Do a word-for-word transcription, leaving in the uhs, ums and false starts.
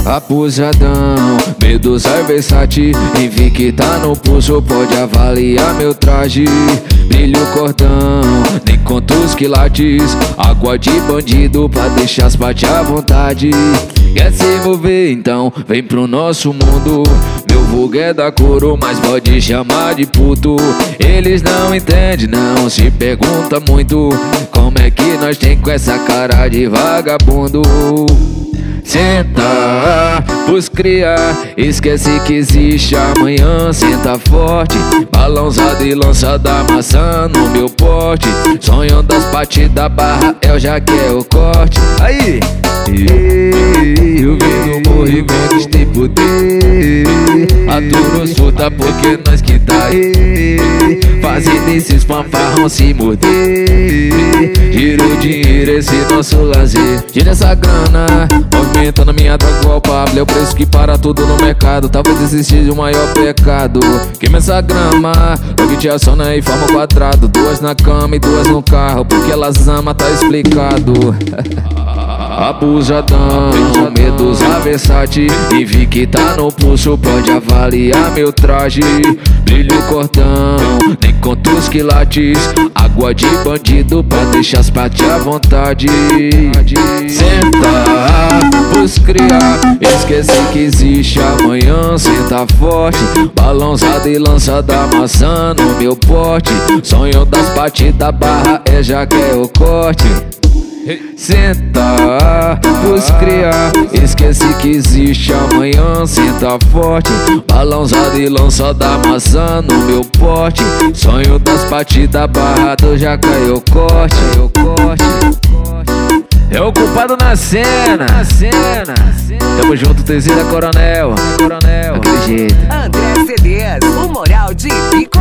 Abusadão, Medusa Versace, Invicta no pulso, pode avaliar meu traje. Brilho cordão, nem conto os quilates. Água de bandido pra deixar as partes à vontade. Quer se envolver então, vem pro nosso mundo. Meu vulgo é da coro, mas pode chamar de puto. Eles não entendem não, se pergunta muito como é que nós tem com essa cara de vagabundo. Senta pros criar, esquece que existe amanhã. Senta forte, balãozado e lança da maçã no meu porte. Sonho das partes da barra, eu já quero o corte. Aí, eu vi no morro e conquistei poder. A turma surta porque nós que tá aí, fazendo esses fanfarrão se morder. Giro dinheiro, esse nosso lazer. Gira essa grana, movimentando minha droga igual Pablo. É o preço que para tudo no mercado. Talvez esse seja o maior pecado. Queima essa grama, logo te aciona e forma quadrado. Duas na cama e duas no carro, porque elas amam, tá explicado. Abusadão, Medusa Versace, Invicta no pulso, pode avaliar meu traje. Brilho cordão, nem conto os quilates. Água de bandido pra deixar as partes à vontade. Senta pros criar, esquece que existe amanhã. Senta forte, balãozado e lança da maçã no meu porte. Sonho das partes da barra, é já quer o corte. Senta pros criar, esquece que existe amanhã. Senta forte, balãozado e lança da maçã no meu porte. Sonho das partes da barra, já caiu o corte. É o culpado na cena, na cena. Tamo junto, Terceira Coronel, Coronel, daquele jeito. André C Ds, o moral de